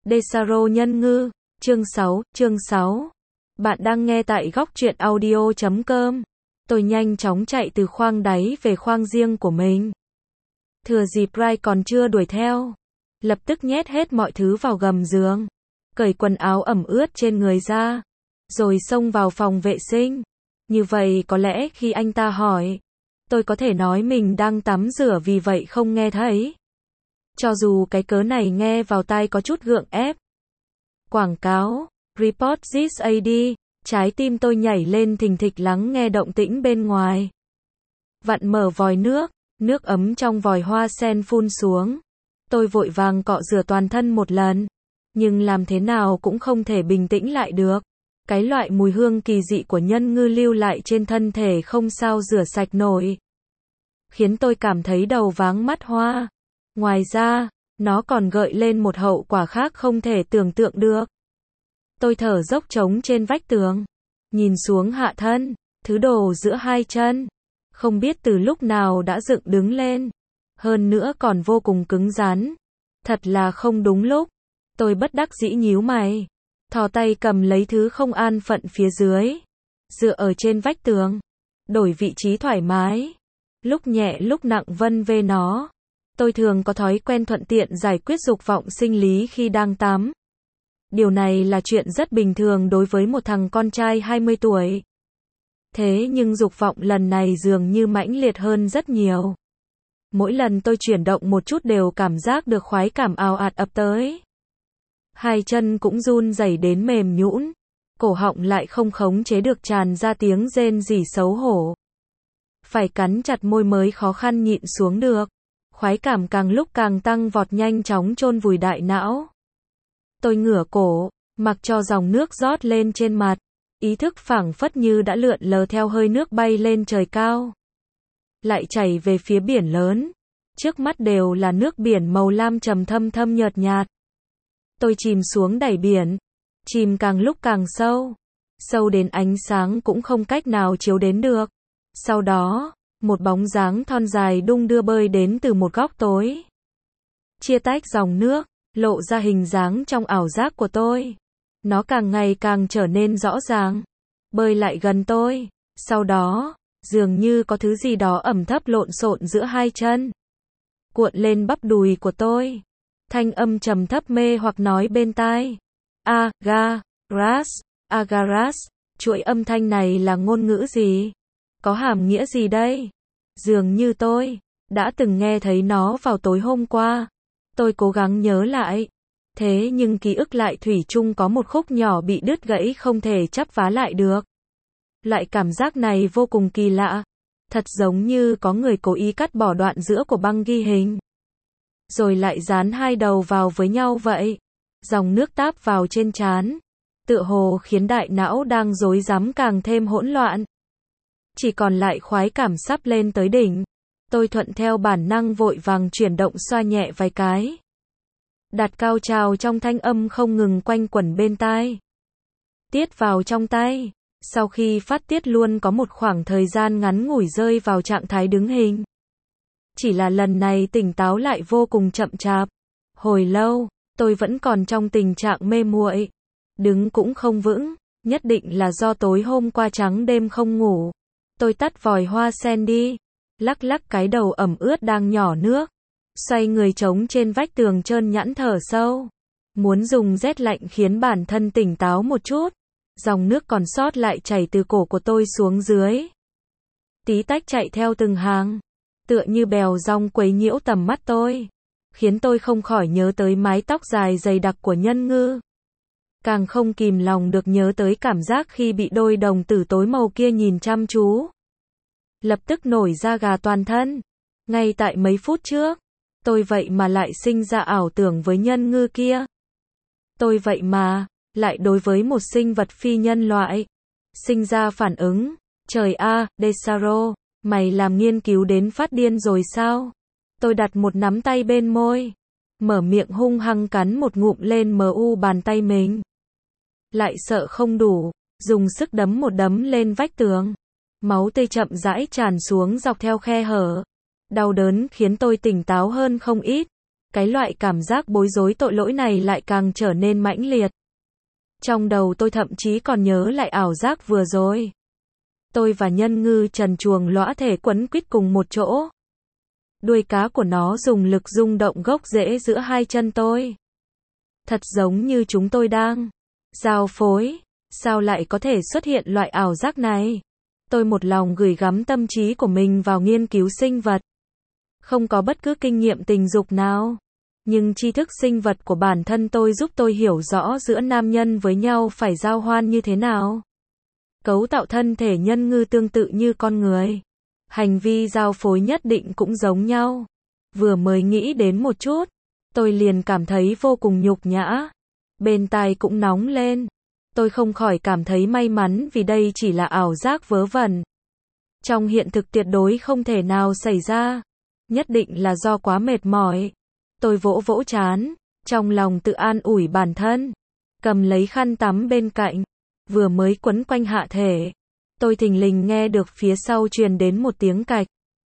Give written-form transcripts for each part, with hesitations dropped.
Desaro nhân ngư, chương 6. Bạn đang nghe tại góc truyện audio.com. Tôi nhanh chóng chạy từ khoang đáy về khoang riêng của mình. Thừa dịp Rai còn chưa đuổi theo, lập tức nhét hết mọi thứ vào gầm giường, cởi quần áo ẩm ướt trên người ra, rồi xông vào phòng vệ sinh. Như vậy có lẽ khi anh ta hỏi, tôi có thể nói mình đang tắm rửa vì vậy không nghe thấy. Cho dù cái cớ này nghe vào tai có chút gượng ép. Quảng cáo, Report this AD, trái tim tôi nhảy lên thình thịch lắng nghe động tĩnh bên ngoài. Vặn mở vòi nước ấm trong vòi hoa sen phun xuống. Tôi vội vàng cọ rửa toàn thân một lần, nhưng làm thế nào cũng không thể bình tĩnh lại được. Cái loại mùi hương kỳ dị của nhân ngư lưu lại trên thân thể không sao rửa sạch nổi, khiến tôi cảm thấy đầu váng mắt hoa. Ngoài ra, nó còn gợi lên một hậu quả khác không thể tưởng tượng được. Tôi thở dốc trống trên vách tường, nhìn xuống hạ thân, thứ đồ giữa hai chân, không biết từ lúc nào đã dựng đứng lên, hơn nữa còn vô cùng cứng rắn. Thật là không đúng lúc. Tôi bất đắc dĩ nhíu mày, thò tay cầm lấy thứ không an phận phía dưới, dựa ở trên vách tường, đổi vị trí thoải mái, lúc nhẹ lúc nặng vân vê nó. Tôi thường có thói quen thuận tiện giải quyết dục vọng sinh lý khi đang tắm. Điều này là chuyện rất bình thường đối với một thằng con trai 20 tuổi. Thế nhưng dục vọng lần này dường như mãnh liệt hơn rất nhiều. Mỗi lần tôi chuyển động một chút đều cảm giác được khoái cảm ào ạt ập tới. Hai chân cũng run rẩy đến mềm nhũn, cổ họng lại không khống chế được tràn ra tiếng rên rỉ xấu hổ. Phải cắn chặt môi mới khó khăn nhịn xuống được. Khoái cảm càng lúc càng tăng vọt nhanh chóng chôn vùi đại não. Tôi ngửa cổ, mặc cho dòng nước rót lên trên mặt. Ý thức phảng phất như đã lượn lờ theo hơi nước bay lên trời cao, lại chảy về phía biển lớn. Trước mắt đều là nước biển màu lam trầm thâm thâm nhợt nhạt. Tôi chìm xuống đáy biển, chìm càng lúc càng sâu, sâu đến ánh sáng cũng không cách nào chiếu đến được. Sau đó, một bóng dáng thon dài đung đưa bơi đến từ một góc tối, chia tách dòng nước, lộ ra hình dáng trong ảo giác của tôi. Nó càng ngày càng trở nên rõ ràng, bơi lại gần tôi. Sau đó, dường như có thứ gì đó ẩm thấp lộn xộn giữa hai chân, cuộn lên bắp đùi của tôi. Thanh âm trầm thấp mê hoặc nói bên tai. Agaras. Chuỗi âm thanh này là ngôn ngữ gì? Có hàm nghĩa gì đây? Dường như tôi đã từng nghe thấy nó vào tối hôm qua. Tôi cố gắng nhớ lại. Thế nhưng ký ức lại thủy chung có một khúc nhỏ bị đứt gãy không thể chắp vá lại được. Loại cảm giác này vô cùng kỳ lạ. Thật giống như có người cố ý cắt bỏ đoạn giữa của băng ghi hình, rồi lại dán hai đầu vào với nhau vậy. Dòng nước táp vào trên trán, tựa hồ khiến đại não đang rối rắm càng thêm hỗn loạn. Chỉ còn lại khoái cảm sắp lên tới đỉnh. Tôi thuận theo bản năng vội vàng chuyển động xoa nhẹ vài cái. Đạt cao trào trong thanh âm không ngừng quanh quẩn bên tai. Tiết vào trong tay. Sau khi phát tiết luôn có một khoảng thời gian ngắn ngủi rơi vào trạng thái đứng hình. Chỉ là lần này tỉnh táo lại vô cùng chậm chạp. Hồi lâu, tôi vẫn còn trong tình trạng mê muội. Đứng cũng không vững, nhất định là do tối hôm qua trắng đêm không ngủ. Tôi tắt vòi hoa sen đi, lắc lắc cái đầu ẩm ướt đang nhỏ nước, xoay người trống trên vách tường trơn nhẵn thở sâu. Muốn dùng rét lạnh khiến bản thân tỉnh táo một chút. Dòng nước còn sót lại chảy từ cổ của tôi xuống dưới. Tí tách chạy theo từng hàng, tựa như bèo dong quấy nhiễu tầm mắt tôi, khiến tôi không khỏi nhớ tới mái tóc dài dày đặc của nhân ngư. Càng không kìm lòng được nhớ tới cảm giác khi bị đôi đồng tử tối màu kia nhìn chăm chú. Lập tức nổi da gà toàn thân. Ngay tại mấy phút trước, tôi vậy mà lại sinh ra ảo tưởng với nhân ngư kia. Tôi vậy mà lại đối với một sinh vật phi nhân loại sinh ra phản ứng. Trời a, Desaro, mày làm nghiên cứu đến phát điên rồi sao? Tôi đặt một nắm tay bên môi, mở miệng hung hăng cắn một ngụm lên bàn tay mình. Lại sợ không đủ, dùng sức đấm một đấm lên vách tường. Máu tươi chậm rãi tràn xuống dọc theo khe hở. Đau đớn khiến tôi tỉnh táo hơn không ít. Cái loại cảm giác bối rối tội lỗi này lại càng trở nên mãnh liệt. Trong đầu tôi thậm chí còn nhớ lại ảo giác vừa rồi. Tôi và nhân ngư trần truồng lõa thể quấn quýt cùng một chỗ. Đuôi cá của nó dùng lực rung động gốc rễ giữa hai chân tôi. Thật giống như chúng tôi đang giao phối. Sao lại có thể xuất hiện loại ảo giác này? Tôi một lòng gửi gắm tâm trí của mình vào nghiên cứu sinh vật. Không có bất cứ kinh nghiệm tình dục nào. Nhưng tri thức sinh vật của bản thân tôi giúp tôi hiểu rõ giữa nam nhân với nhau phải giao hoan như thế nào. Cấu tạo thân thể nhân ngư tương tự như con người. Hành vi giao phối nhất định cũng giống nhau. Vừa mới nghĩ đến một chút, tôi liền cảm thấy vô cùng nhục nhã. Bên tai cũng nóng lên. Tôi không khỏi cảm thấy may mắn vì đây chỉ là ảo giác vớ vẩn. Trong hiện thực tuyệt đối không thể nào xảy ra. Nhất định là do quá mệt mỏi. Tôi vỗ vỗ trán, trong lòng tự an ủi bản thân. Cầm lấy khăn tắm bên cạnh, vừa mới quấn quanh hạ thể. Tôi thình lình nghe được phía sau truyền đến một tiếng cạch.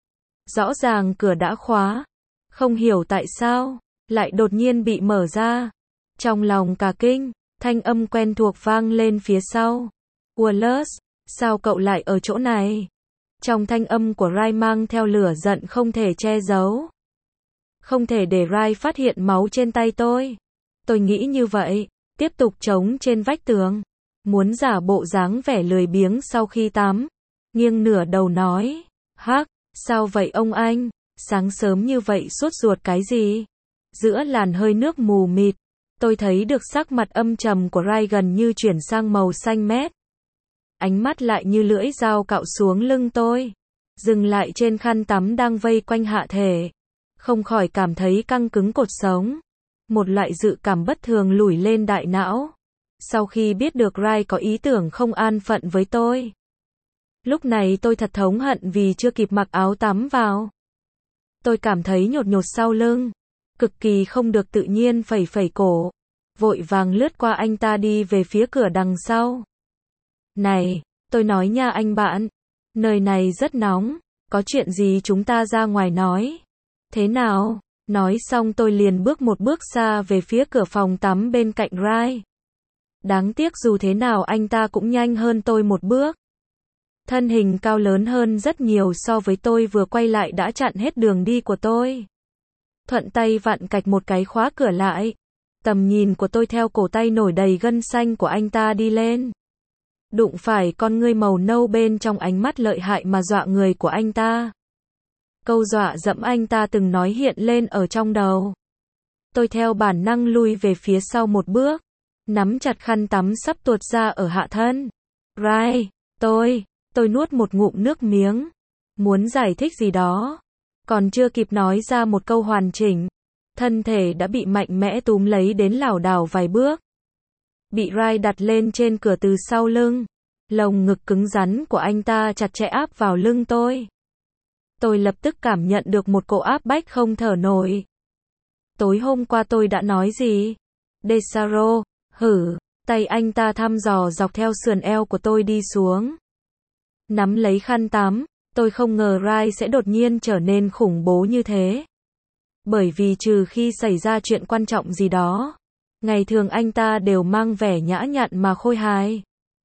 Rõ ràng cửa đã khóa. Không hiểu tại sao, lại đột nhiên bị mở ra. Trong lòng cả kinh, thanh âm quen thuộc vang lên phía sau. Wallace, sao cậu lại ở chỗ này? Trong thanh âm của Ray mang theo lửa giận không thể che giấu. Không thể để Ray phát hiện máu trên tay tôi. Tôi nghĩ như vậy, tiếp tục chống trên vách tường. Muốn giả bộ dáng vẻ lười biếng sau khi tắm. Nghiêng nửa đầu nói, hắc, sao vậy ông anh? Sáng sớm như vậy sốt ruột cái gì? Giữa làn hơi nước mù mịt, tôi thấy được sắc mặt âm trầm của Ray gần như chuyển sang màu xanh mét. Ánh mắt lại như lưỡi dao cạo xuống lưng tôi. Dừng lại trên khăn tắm đang vây quanh hạ thể. Không khỏi cảm thấy căng cứng cột sống. Một loại dự cảm bất thường lủi lên đại não. Sau khi biết được Ray có ý tưởng không an phận với tôi. Lúc này tôi thật thống hận vì chưa kịp mặc áo tắm vào. Tôi cảm thấy nhột nhột sau lưng. Cực kỳ không được tự nhiên phẩy phẩy cổ. Vội vàng lướt qua anh ta đi về phía cửa đằng sau. Này, tôi nói nha anh bạn. Nơi này rất nóng. Có chuyện gì chúng ta ra ngoài nói. Thế nào? Nói xong tôi liền bước một bước xa về phía cửa phòng tắm bên cạnh Ray. Đáng tiếc dù thế nào anh ta cũng nhanh hơn tôi một bước. Thân hình cao lớn hơn rất nhiều so với tôi vừa quay lại đã chặn hết đường đi của tôi. Thuận tay vặn cạch một cái khóa cửa lại. Tầm nhìn của tôi theo cổ tay nổi đầy gân xanh của anh ta đi lên. Đụng phải con ngươi màu nâu bên trong ánh mắt lợi hại mà dọa người của anh ta. Câu dọa dẫm anh ta từng nói hiện lên ở trong đầu. Tôi theo bản năng lui về phía sau một bước. Nắm chặt khăn tắm sắp tuột ra ở hạ thân. Ray, tôi nuốt một ngụm nước miếng. Muốn giải thích gì đó. Còn chưa kịp nói ra một câu hoàn chỉnh. Thân thể đã bị mạnh mẽ túm lấy đến lảo đảo vài bước. Bị Ray đặt lên trên cửa từ sau lưng. Lồng ngực cứng rắn của anh ta chặt chẽ áp vào lưng tôi. Tôi lập tức cảm nhận được một cỗ áp bách không thở nổi. Tối hôm qua tôi đã nói gì? Desaro, hử, tay anh ta thăm dò dọc theo sườn eo của tôi đi xuống. Nắm lấy khăn tắm, tôi không ngờ Ray sẽ đột nhiên trở nên khủng bố như thế. Bởi vì trừ khi xảy ra chuyện quan trọng gì đó, ngày thường anh ta đều mang vẻ nhã nhặn mà khôi hài.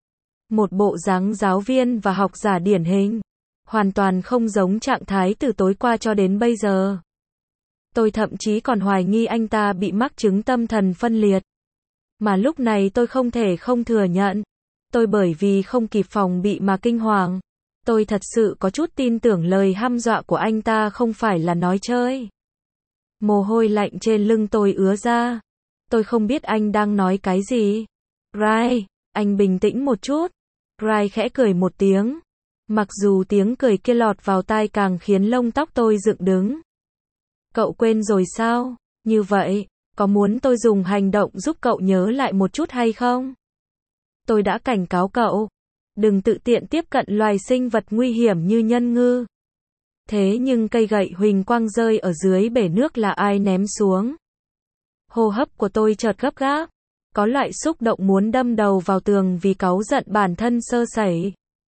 Một bộ dáng giáo viên và học giả điển hình. Hoàn toàn không giống trạng thái từ tối qua cho đến bây giờ. Tôi thậm chí còn hoài nghi anh ta bị mắc chứng tâm thần phân liệt. Mà lúc này tôi không thể không thừa nhận. Tôi bởi vì không kịp phòng bị mà kinh hoàng. Tôi thật sự có chút tin tưởng lời hăm dọa của anh ta không phải là nói chơi. Mồ hôi lạnh trên lưng tôi ứa ra. Tôi không biết anh đang nói cái gì. Ray, anh bình tĩnh một chút. Ray khẽ cười một tiếng. Mặc dù tiếng cười kia lọt vào tai càng khiến lông tóc tôi dựng đứng. Cậu quên rồi sao? Như vậy, có muốn tôi dùng hành động giúp cậu nhớ lại một chút hay không? Tôi đã cảnh cáo cậu. Đừng tự tiện tiếp cận loài sinh vật nguy hiểm như nhân ngư. Thế nhưng cây gậy huỳnh quang rơi ở dưới bể nước là ai ném xuống? Hô hấp của tôi chợt gấp gáp. Có loại xúc động muốn đâm đầu vào tường vì cáu giận bản thân sơ sẩy.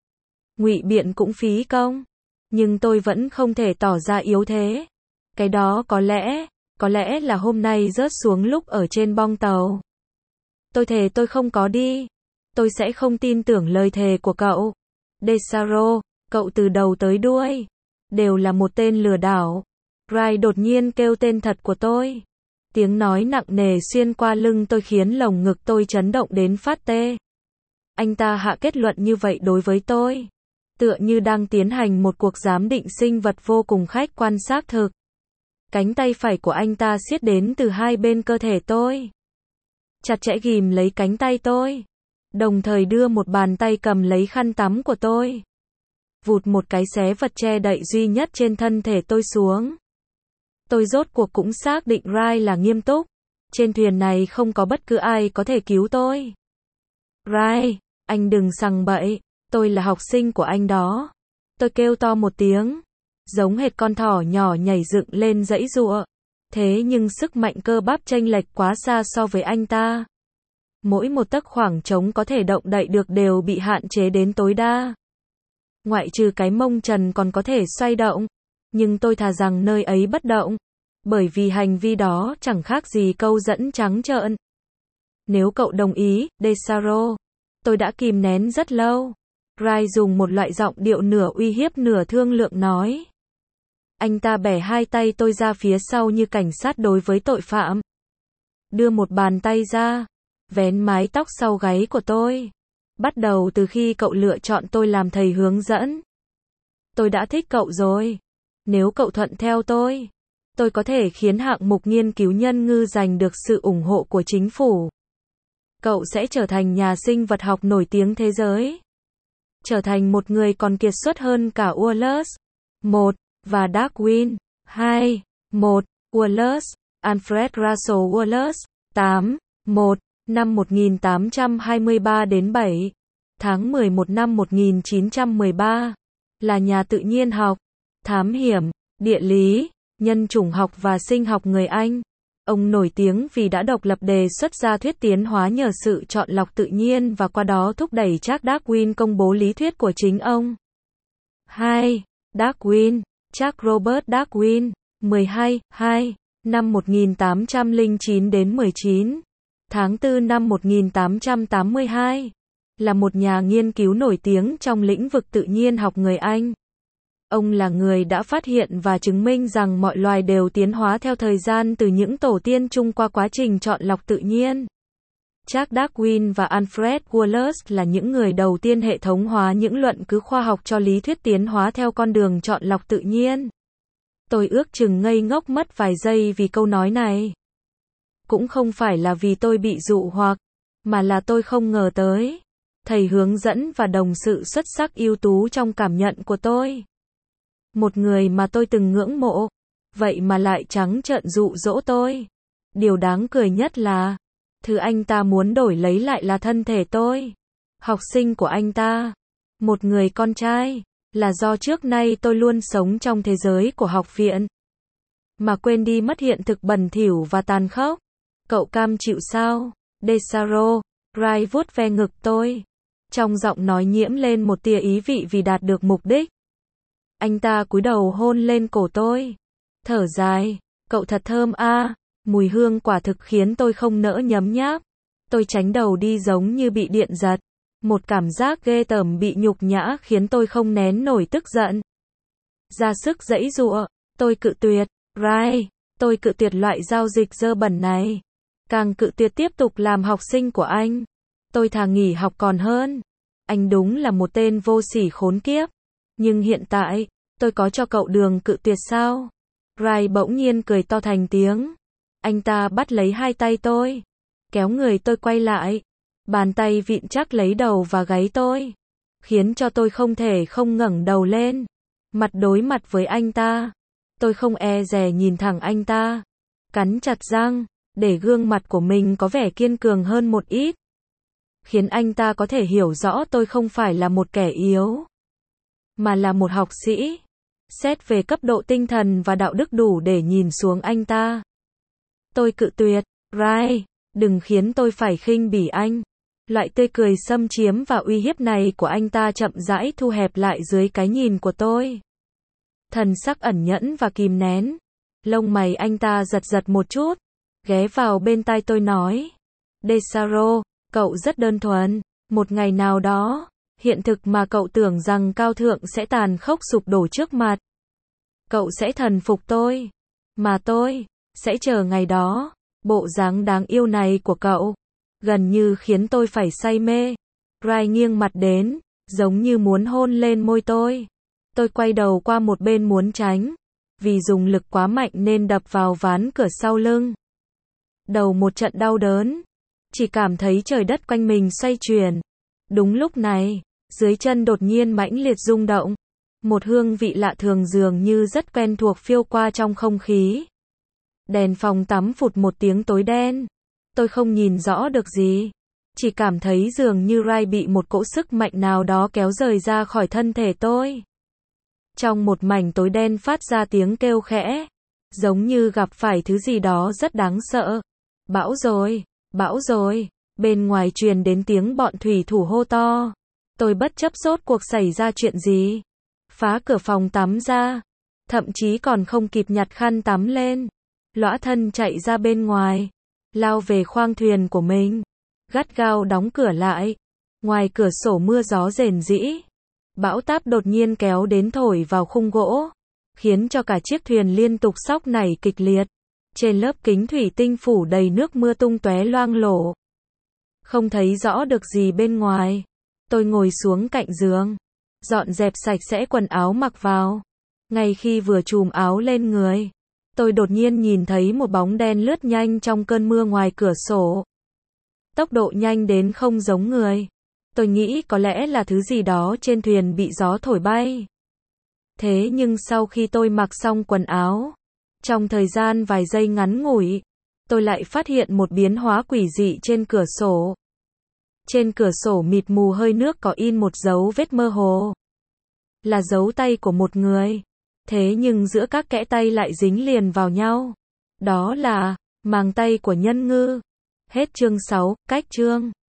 Ngụy biện cũng phí công. Nhưng tôi vẫn không thể tỏ ra yếu thế. Cái đó có lẽ Có lẽ là hôm nay rớt xuống lúc ở trên bong tàu. Tôi thề tôi không có đi. Tôi sẽ không tin tưởng lời thề của cậu. Desaro, cậu từ đầu tới đuôi đều là một tên lừa đảo. Ray đột nhiên kêu tên thật của tôi. Tiếng nói nặng nề xuyên qua lưng tôi khiến lồng ngực tôi chấn động đến phát tê. Anh ta hạ kết luận như vậy đối với tôi, tựa như đang tiến hành một cuộc giám định sinh vật vô cùng khách quan xác thực. Cánh tay phải của anh ta siết đến từ hai bên cơ thể tôi, chặt chẽ ghìm lấy cánh tay tôi, đồng thời đưa một bàn tay cầm lấy khăn tắm của tôi, vụt một cái xé vật che đậy duy nhất trên thân thể tôi xuống. Tôi rốt cuộc cũng xác định Ray là nghiêm túc. Trên thuyền này không có bất cứ ai có thể cứu tôi. Ray, anh đừng sằng bậy, tôi là học sinh của anh đó. Tôi kêu to một tiếng, giống hệt con thỏ nhỏ nhảy dựng lên giãy giụa. Thế nhưng sức mạnh cơ bắp chênh lệch quá xa so với anh ta. Mỗi một tấc khoảng trống có thể động đậy được đều bị hạn chế đến tối đa. Ngoại trừ cái mông trần còn có thể xoay động, nhưng tôi thà rằng nơi ấy bất động, bởi vì hành vi đó chẳng khác gì câu dẫn trắng trợn. Nếu cậu đồng ý, Desaro, tôi đã kìm nén rất lâu. Ray dùng một loại giọng điệu nửa uy hiếp nửa thương lượng nói. Anh ta bẻ hai tay tôi ra phía sau như cảnh sát đối với tội phạm. Đưa một bàn tay ra, vén mái tóc sau gáy của tôi. Bắt đầu từ khi cậu lựa chọn tôi làm thầy hướng dẫn. Tôi đã thích cậu rồi. Nếu cậu thuận theo tôi có thể khiến hạng mục nghiên cứu nhân ngư giành được sự ủng hộ của chính phủ. Cậu sẽ trở thành nhà sinh vật học nổi tiếng thế giới. Trở thành một người còn kiệt xuất hơn cả Wallace 1 và Darwin 2. 1. Wallace, Alfred Russel Wallace 8. 1. Năm 1823 đến 7. Tháng 11 năm 1913. Là nhà tự nhiên học, thám hiểm, địa lý, nhân chủng học và sinh học người Anh. Ông nổi tiếng vì đã độc lập đề xuất ra thuyết tiến hóa nhờ sự chọn lọc tự nhiên và qua đó thúc đẩy Charles Darwin công bố lý thuyết của chính ông. 2. Darwin, Charles Robert Darwin, 12, 2, năm 1809 đến 19. Tháng 4 năm 1882. Là một nhà nghiên cứu nổi tiếng trong lĩnh vực tự nhiên học người Anh. Ông là người đã phát hiện và chứng minh rằng mọi loài đều tiến hóa theo thời gian từ những tổ tiên chung qua quá trình chọn lọc tự nhiên. Charles Darwin và Alfred Wallace là những người đầu tiên hệ thống hóa những luận cứ khoa học cho lý thuyết tiến hóa theo con đường chọn lọc tự nhiên. Tôi ước chừng ngây ngốc mất vài giây vì câu nói này. Cũng không phải là vì tôi bị dụ hoặc, mà là tôi không ngờ tới. Thầy hướng dẫn và đồng sự xuất sắc ưu tú trong cảm nhận của tôi. Một người mà tôi từng ngưỡng mộ, vậy mà lại trắng trợn dụ dỗ tôi. Điều đáng cười nhất là, thứ anh ta muốn đổi lấy lại là thân thể tôi. Học sinh của anh ta, một người con trai, là do trước nay tôi luôn sống trong thế giới của học viện. Mà quên đi mất hiện thực bẩn thỉu và tàn khốc. Cậu cam chịu sao? Desaro, Ray vuốt ve ngực tôi. Trong giọng nói nhiễm lên một tia ý vị vì đạt được mục đích. Anh ta cúi đầu hôn lên cổ tôi. Thở dài, cậu thật thơm a. Mùi hương quả thực khiến tôi không nỡ nhấm nháp. Tôi tránh đầu đi giống như bị điện giật. Một cảm giác ghê tởm bị nhục nhã khiến tôi không nén nổi tức giận. Ra sức giãy giụa, tôi cự tuyệt. Ray, tôi cự tuyệt loại giao dịch dơ bẩn này. Càng cự tuyệt tiếp tục làm học sinh của anh. Tôi thà nghỉ học còn hơn. Anh đúng là một tên vô sỉ khốn kiếp. Nhưng hiện tại, tôi có cho cậu đường cự tuyệt sao? Ray bỗng nhiên cười to thành tiếng. Anh ta bắt lấy hai tay tôi, kéo người tôi quay lại. Bàn tay vịn chắc lấy đầu và gáy tôi, khiến cho tôi không thể không ngẩng đầu lên. Mặt đối mặt với anh ta. Tôi không e dè nhìn thẳng anh ta. Cắn chặt răng, để gương mặt của mình có vẻ kiên cường hơn một ít. Khiến anh ta có thể hiểu rõ tôi không phải là một kẻ yếu, mà là một học sĩ. Xét về cấp độ tinh thần và đạo đức đủ để nhìn xuống anh ta. Tôi cự tuyệt. Ray, đừng khiến tôi phải khinh bỉ anh. Loại tươi cười xâm chiếm và uy hiếp này của anh ta chậm rãi thu hẹp lại dưới cái nhìn của tôi. Thần sắc ẩn nhẫn và kìm nén. Lông mày anh ta giật giật một chút, ghé vào bên tai tôi nói. Desaro, cậu rất đơn thuần. Một ngày nào đó, hiện thực mà cậu tưởng rằng cao thượng sẽ tàn khốc sụp đổ trước mặt. Cậu sẽ thần phục tôi. Mà tôi sẽ chờ ngày đó. Bộ dáng đáng yêu này của cậu gần như khiến tôi phải say mê. Rai nghiêng mặt đến, giống như muốn hôn lên môi tôi. Tôi quay đầu qua một bên muốn tránh, vì dùng lực quá mạnh nên đập vào ván cửa sau lưng. Đầu một trận đau đớn, chỉ cảm thấy trời đất quanh mình xoay chuyển. Đúng lúc này, dưới chân đột nhiên mãnh liệt rung động. Một hương vị lạ thường dường như rất quen thuộc phiêu qua trong không khí. Đèn phòng tắm phụt một tiếng tối đen. Tôi không nhìn rõ được gì, chỉ cảm thấy dường như Rai bị một cỗ sức mạnh nào đó kéo rời ra khỏi thân thể tôi. Trong một mảnh tối đen phát ra tiếng kêu khẽ, giống như gặp phải thứ gì đó rất đáng sợ. Bão rồi, bên ngoài truyền đến tiếng bọn thủy thủ hô to. Tôi bất chấp rốt cuộc xảy ra chuyện gì. Phá cửa phòng tắm ra, thậm chí còn không kịp nhặt khăn tắm lên. Lõa thân chạy ra bên ngoài, lao về khoang thuyền của mình, gắt gao đóng cửa lại. Ngoài cửa sổ mưa gió rền rĩ. Bão táp đột nhiên kéo đến thổi vào khung gỗ, khiến cho cả chiếc thuyền liên tục xóc nảy kịch liệt. Trên lớp kính thủy tinh phủ đầy nước mưa tung tóe loang lổ. Không thấy rõ được gì bên ngoài. Tôi ngồi xuống cạnh giường, dọn dẹp sạch sẽ quần áo mặc vào. Ngay khi vừa chùm áo lên người, tôi đột nhiên nhìn thấy một bóng đen lướt nhanh trong cơn mưa ngoài cửa sổ. Tốc độ nhanh đến không giống người. Tôi nghĩ có lẽ là thứ gì đó trên thuyền bị gió thổi bay. Thế nhưng sau khi tôi mặc xong quần áo, trong thời gian vài giây ngắn ngủi, tôi lại phát hiện một biến hóa quỷ dị trên cửa sổ. Trên cửa sổ mịt mù hơi nước có in một dấu vết mơ hồ. Là dấu tay của một người. Thế nhưng giữa các kẽ tay lại dính liền vào nhau. Đó là màng tay của nhân ngư. Hết chương 6, cách chương.